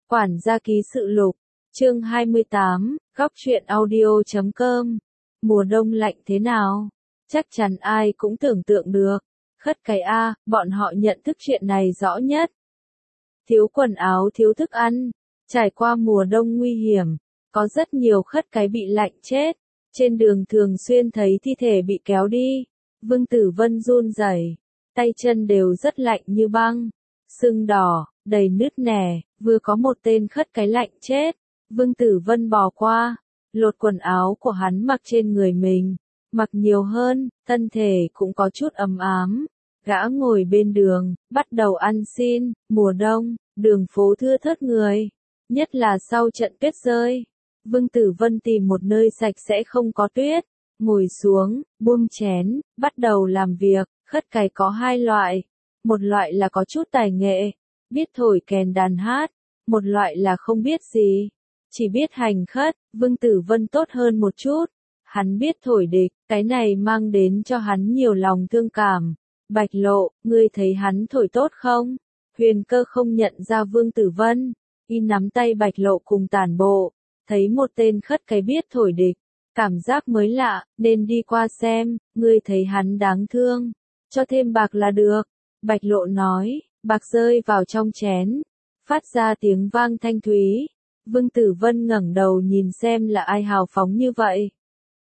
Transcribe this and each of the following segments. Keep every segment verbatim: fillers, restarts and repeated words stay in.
Quản gia ký sự lục, chương hai mươi tám, góc truyện audio chấm com. Mùa đông lạnh thế nào? Chắc chắn ai cũng tưởng tượng được. Khất cái A, bọn họ nhận thức chuyện này rõ nhất. Thiếu quần áo, thiếu thức ăn, trải qua mùa đông nguy hiểm, có rất nhiều khất cái bị lạnh chết. Trên đường thường xuyên thấy thi thể bị kéo đi. Vương Tử Vân run rẩy, tay chân đều rất lạnh như băng, sưng đỏ, đầy nứt nẻ, vừa có một tên khất cái lạnh chết. Vương Tử Vân bò qua, lột quần áo của hắn mặc trên người mình, mặc nhiều hơn, thân thể cũng có chút ấm ám. Gã ngồi bên đường, bắt đầu ăn xin. Mùa đông, đường phố thưa thớt người, nhất là sau trận tuyết rơi. Vương Tử Vân tìm một nơi sạch sẽ không có tuyết, ngồi xuống, buông chén, bắt đầu làm việc. Khất cái có hai loại, một loại là có chút tài nghệ, biết thổi kèn đàn hát, một loại là không biết gì, chỉ biết hành khất. Vương Tử Vân tốt hơn một chút, hắn biết thổi địch, cái này mang đến cho hắn nhiều lòng thương cảm. Bạch Lộ, ngươi thấy hắn thổi tốt không? Huyền Cơ không nhận ra Vương Tử Vân, y nắm tay Bạch Lộ cùng tản bộ, thấy một tên khất cái biết thổi địch, cảm giác mới lạ, nên đi qua xem. Ngươi thấy hắn đáng thương, cho thêm bạc là được. Bạch Lộ nói, bạc rơi vào trong chén, phát ra tiếng vang thanh thúy. Vương Tử Vân ngẩng đầu nhìn xem là ai hào phóng như vậy.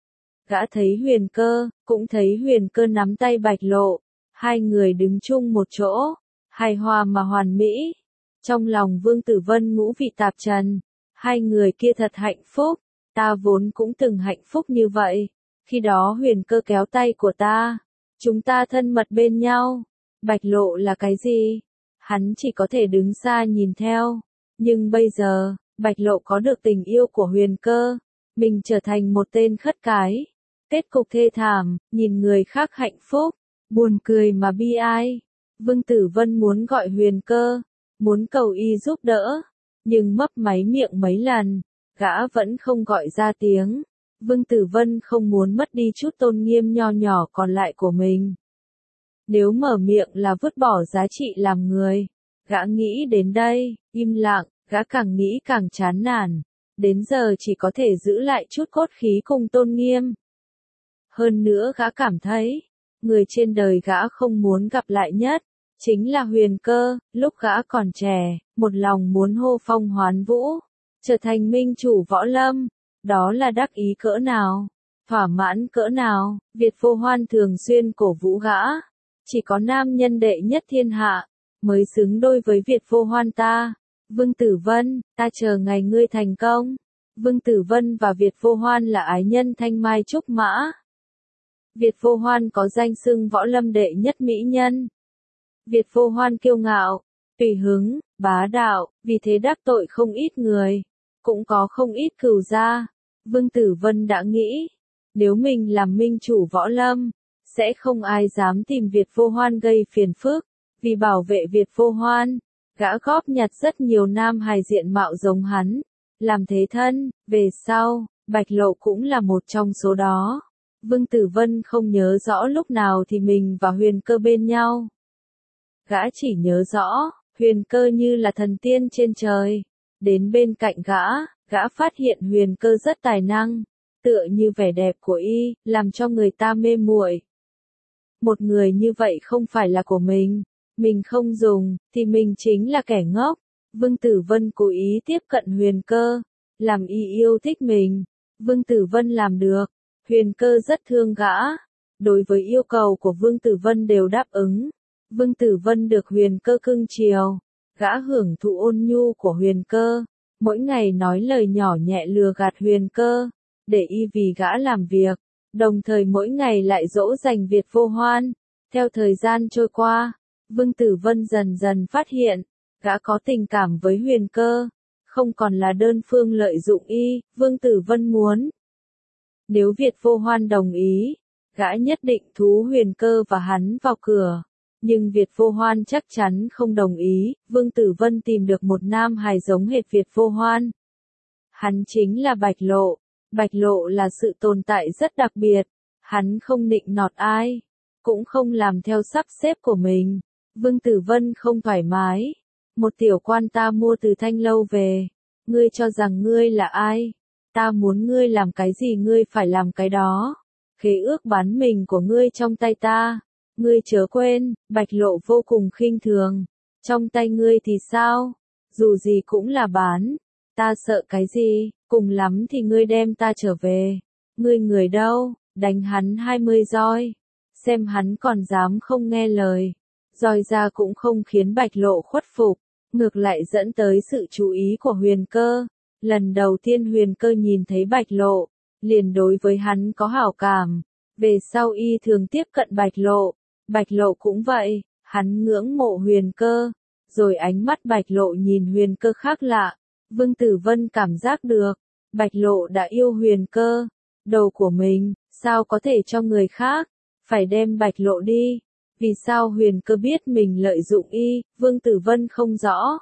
Gã thấy Huyền Cơ, cũng thấy Huyền Cơ nắm tay Bạch Lộ, hai người đứng chung một chỗ, hài hòa mà hoàn mỹ. Trong lòng Vương Tử Vân ngũ vị tạp trần, hai người kia thật hạnh phúc, ta vốn cũng từng hạnh phúc như vậy. Khi đó Huyền Cơ kéo tay của ta, chúng ta thân mật bên nhau. Bạch Lộ là cái gì? Hắn chỉ có thể đứng xa nhìn theo. Nhưng bây giờ, Bạch Lộ có được tình yêu của Huyền Cơ, mình trở thành một tên khất cái. Kết cục thê thảm, nhìn người khác hạnh phúc, buồn cười mà bi ai. Vương Tử Vân muốn gọi Huyền Cơ, muốn cầu y giúp đỡ, nhưng mấp máy miệng mấy lần, gã vẫn không gọi ra tiếng. Vương Tử Vân không muốn mất đi chút tôn nghiêm nho nhỏ còn lại của mình. Nếu mở miệng là vứt bỏ giá trị làm người, gã nghĩ đến đây, im lặng, gã càng nghĩ càng chán nản. Đến giờ chỉ có thể giữ lại chút cốt khí cùng tôn nghiêm. Hơn nữa gã cảm thấy, người trên đời gã không muốn gặp lại nhất, chính là Huyền Cơ. Lúc gã còn trẻ, một lòng muốn hô phong hoán vũ, trở thành minh chủ võ lâm. Đó là đắc ý cỡ nào, thỏa mãn cỡ nào. Việt Vô Hoan thường xuyên cổ vũ gã, chỉ có nam nhân đệ nhất thiên hạ mới xứng đôi với Việt Vô Hoan ta. Vương Tử Vân, ta chờ ngày ngươi thành công. Vương Tử Vân và Việt Vô Hoan là ái nhân thanh mai trúc mã. Việt Vô Hoan có danh xưng võ lâm đệ nhất mỹ nhân. Việt Vô Hoan kiêu ngạo, tùy hứng, bá đạo, vì thế đắc tội không ít người, cũng có không ít cừu gia. Vương Tử Vân đã nghĩ, nếu mình làm minh chủ võ lâm, sẽ không ai dám tìm Việt Vô Hoan gây phiền phức. Vì bảo vệ Việt Vô Hoan, gã góp nhặt rất nhiều nam hài diện mạo giống hắn, làm thế thân. Về sau, Bạch Lộ cũng là một trong số đó. Vương Tử Vân không nhớ rõ lúc nào thì mình và Huyền Cơ bên nhau. Gã chỉ nhớ rõ, Huyền Cơ như là thần tiên trên trời. Đến bên cạnh gã, gã phát hiện Huyền Cơ rất tài năng, tựa như vẻ đẹp của y, làm cho người ta mê muội. Một người như vậy không phải là của mình, mình không dùng, thì mình chính là kẻ ngốc. Vương Tử Vân cố ý tiếp cận Huyền Cơ, làm y yêu thích mình. Vương Tử Vân làm được, Huyền Cơ rất thương gã. Đối với yêu cầu của Vương Tử Vân đều đáp ứng. Vương Tử Vân được Huyền Cơ cưng chiều, gã hưởng thụ ôn nhu của Huyền Cơ, mỗi ngày nói lời nhỏ nhẹ lừa gạt Huyền Cơ, để y vì gã làm việc, đồng thời mỗi ngày lại dỗ dành Việt Vô Hoan. Theo thời gian trôi qua, Vương Tử Vân dần dần phát hiện, gã có tình cảm với Huyền Cơ, không còn là đơn phương lợi dụng y. Vương Tử Vân muốn, nếu Việt Vô Hoan đồng ý, gã nhất định thú Huyền Cơ và hắn vào cửa. Nhưng Việt Vô Hoan chắc chắn không đồng ý. Vương Tử Vân tìm được một nam hài giống hệt Việt Vô Hoan. Hắn chính là Bạch Lộ. Bạch Lộ là sự tồn tại rất đặc biệt. Hắn không nịnh nọt ai, cũng không làm theo sắp xếp của mình. Vương Tử Vân không thoải mái. Một tiểu quan ta mua từ Thanh Lâu về. Ngươi cho rằng ngươi là ai? Ta muốn ngươi làm cái gì ngươi phải làm cái đó. Khế ước bán mình của ngươi trong tay ta. Ngươi chớ quên, Bạch Lộ vô cùng khinh thường. Trong tay ngươi thì sao? Dù gì cũng là bán. Ta sợ cái gì, cùng lắm thì ngươi đem ta trở về. Ngươi người đâu, đánh hắn hai mươi roi. Xem hắn còn dám không nghe lời. Roi ra cũng không khiến Bạch Lộ khuất phục. Ngược lại dẫn tới sự chú ý của Huyền Cơ. Lần đầu tiên Huyền Cơ nhìn thấy Bạch Lộ, liền đối với hắn có hảo cảm. Về sau y thường tiếp cận Bạch Lộ. Bạch Lộ cũng vậy, hắn ngưỡng mộ Huyền Cơ. Rồi ánh mắt Bạch Lộ nhìn Huyền Cơ khác lạ. Vương Tử Vân cảm giác được, Bạch Lộ đã yêu Huyền Cơ. Đầu của mình, sao có thể cho người khác, phải đem Bạch Lộ đi. Vì sao Huyền Cơ biết mình lợi dụng y, Vương Tử Vân không rõ.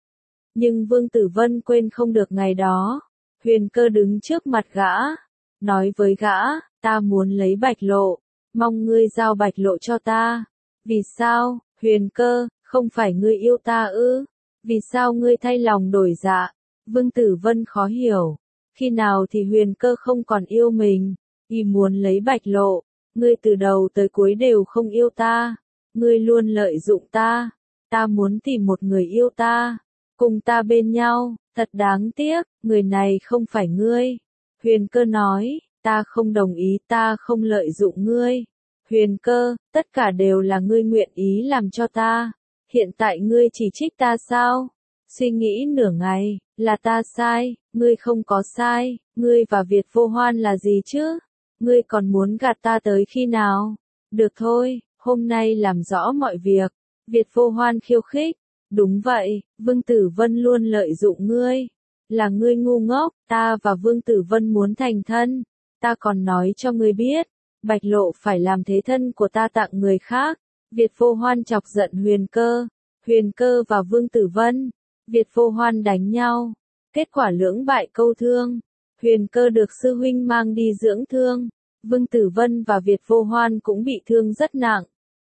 Nhưng Vương Tử Vân quên không được ngày đó. Huyền Cơ đứng trước mặt gã, nói với gã, ta muốn lấy Bạch Lộ, mong ngươi giao Bạch Lộ cho ta. Vì sao, Huyền Cơ, không phải ngươi yêu ta ư? Vì sao ngươi thay lòng đổi dạ? Vương Tử Vân khó hiểu. Khi nào thì Huyền Cơ không còn yêu mình, y muốn lấy Bạch Lộ. Ngươi từ đầu tới cuối đều không yêu ta. Ngươi luôn lợi dụng ta. Ta muốn tìm một người yêu ta. Cùng ta bên nhau, thật đáng tiếc, người này không phải ngươi. Huyền Cơ nói, ta không đồng ý, ta không lợi dụng ngươi. Huyền Cơ, tất cả đều là ngươi nguyện ý làm cho ta. Hiện tại ngươi chỉ trích ta sao? Suy nghĩ nửa ngày, là ta sai, ngươi không có sai, ngươi và Việt Vô Hoan là gì chứ? Ngươi còn muốn gạt ta tới khi nào? Được thôi, hôm nay làm rõ mọi việc. Việt Vô Hoan khiêu khích. Đúng vậy, Vương Tử Vân luôn lợi dụng ngươi. Là ngươi ngu ngốc, ta và Vương Tử Vân muốn thành thân. Ta còn nói cho ngươi biết, Bạch Lộ phải làm thế thân của ta tặng người khác. Việt Vô Hoan chọc giận Huyền Cơ. Huyền Cơ và Vương Tử Vân. Việt Vô Hoan đánh nhau. Kết quả lưỡng bại câu thương. Huyền Cơ được sư huynh mang đi dưỡng thương. Vương Tử Vân và Việt Vô Hoan cũng bị thương rất nặng.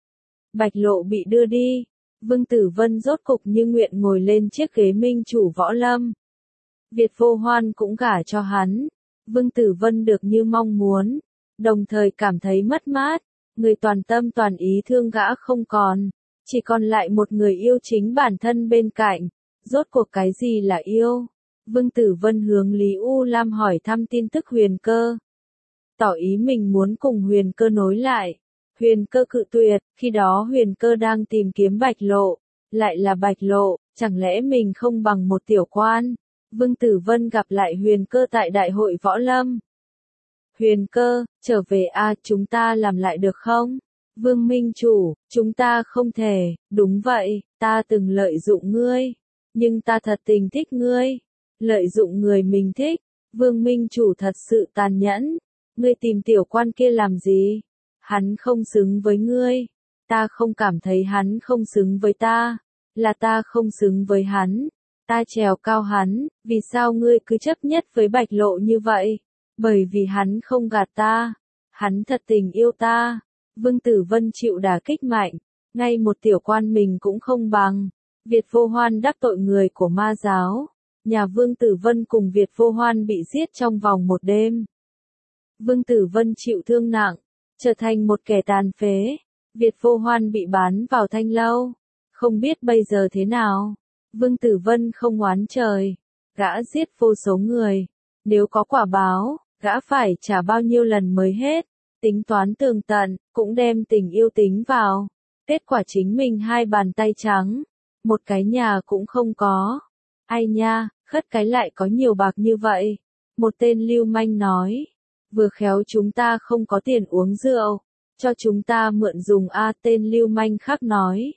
Bạch Lộ bị đưa đi. Vương Tử Vân rốt cục như nguyện ngồi lên chiếc ghế minh chủ võ lâm. Việt Vô Hoan cũng gả cho hắn. Vương Tử Vân được như mong muốn. Đồng thời cảm thấy mất mát. Người toàn tâm toàn ý thương gã không còn. Chỉ còn lại một người yêu chính bản thân bên cạnh. Rốt cuộc cái gì là yêu? Vương Tử Vân hướng Lý U Lam hỏi thăm tin tức Huyền Cơ. Tỏ ý mình muốn cùng Huyền Cơ nối lại. Huyền Cơ cự tuyệt, khi đó Huyền Cơ đang tìm kiếm Bạch Lộ. Lại là Bạch Lộ, chẳng lẽ mình không bằng một tiểu quan? Vương Tử Vân gặp lại Huyền Cơ tại đại hội võ lâm. Huyền Cơ, trở về a, chúng ta làm lại được không? Vương Minh Chủ, chúng ta không thể, đúng vậy, ta từng lợi dụng ngươi. Nhưng ta thật tình thích ngươi. Lợi dụng người mình thích. Vương Minh Chủ thật sự tàn nhẫn. Ngươi tìm tiểu quan kia làm gì? Hắn không xứng với ngươi. Ta không cảm thấy hắn không xứng với ta. Là ta không xứng với hắn. Ta trèo cao hắn. Vì sao ngươi cứ chấp nhất với Bạch Lộ như vậy? Bởi vì hắn không gạt ta. Hắn thật tình yêu ta. Vương Tử Vân chịu đả kích mạnh. Ngay một tiểu quan mình cũng không bằng. Việt Vô Hoan đắc tội người của ma giáo. Nhà Vương Tử Vân cùng Việt Vô Hoan bị giết trong vòng một đêm. Vương Tử Vân chịu thương nặng, trở thành một kẻ tàn phế. Việt Vô Hoan bị bán vào Thanh Lâu. Không biết bây giờ thế nào. Vương Tử Vân không oán trời. Gã giết vô số người. Nếu có quả báo, gã phải trả bao nhiêu lần mới hết. Tính toán tường tận, cũng đem tình yêu tính vào. Kết quả chính mình hai bàn tay trắng. Một cái nhà cũng không có. Ai nha, khất cái lại có nhiều bạc như vậy. Một tên lưu manh nói. Vừa khéo chúng ta không có tiền uống rượu. Cho chúng ta mượn dùng a, tên lưu manh khác nói.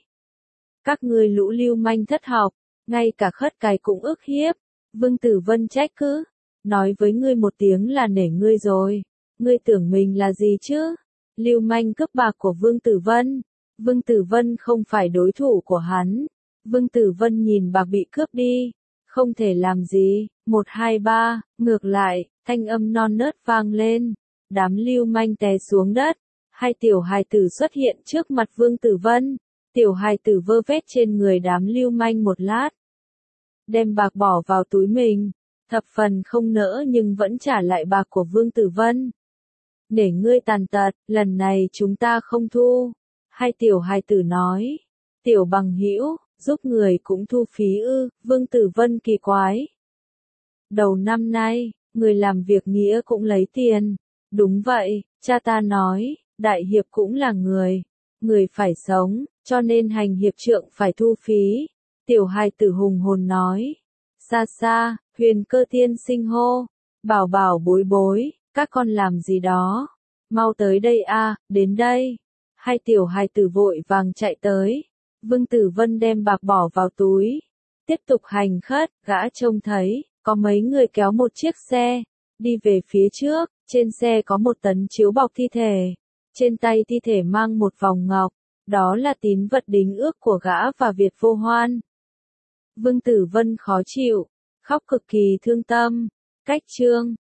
Các ngươi lũ lưu manh thất học. Ngay cả khất cái cũng ức hiếp. Vương Tử Vân trách cứ. Nói với ngươi một tiếng là nể ngươi rồi. Ngươi tưởng mình là gì chứ? Lưu manh cướp bạc của Vương Tử Vân. Vương Tử Vân không phải đối thủ của hắn. Vương Tử Vân nhìn bạc bị cướp đi. Không thể làm gì. Một hai ba, ngược lại, thanh âm non nớt vang lên. Đám lưu manh té xuống đất. Hai tiểu hài tử xuất hiện trước mặt Vương Tử Vân. Tiểu hài tử vơ vét trên người đám lưu manh một lát. Đem bạc bỏ vào túi mình, thập phần không nỡ nhưng vẫn trả lại bạc của Vương Tử Vân. Để ngươi tàn tật, lần này chúng ta không thu. Hai tiểu hài tử nói. Tiểu bằng hữu, giúp người cũng thu phí ư, Vương Tử Vân kỳ quái. Đầu năm nay, người làm việc nghĩa cũng lấy tiền. Đúng vậy, cha ta nói, đại hiệp cũng là người. Người phải sống, cho nên hành hiệp trượng phải thu phí. Tiểu hài tử hùng hồn nói. Xa xa, Huyền Cơ tiên sinh hô. Bảo bảo bối bối, các con làm gì đó? Mau tới đây a, đến đây. Hai tiểu hài tử vội vàng chạy tới. Vương Tử Vân đem bạc bỏ vào túi. Tiếp tục hành khất, gã trông thấy, có mấy người kéo một chiếc xe. Đi về phía trước, trên xe có một tấn chiếu bọc thi thể. Trên tay thi thể mang một vòng ngọc. Đó là tín vật đính ước của gã và Việt Vô Hoan. Vương Tử Vân khó chịu, khóc cực kỳ thương tâm. Cách chương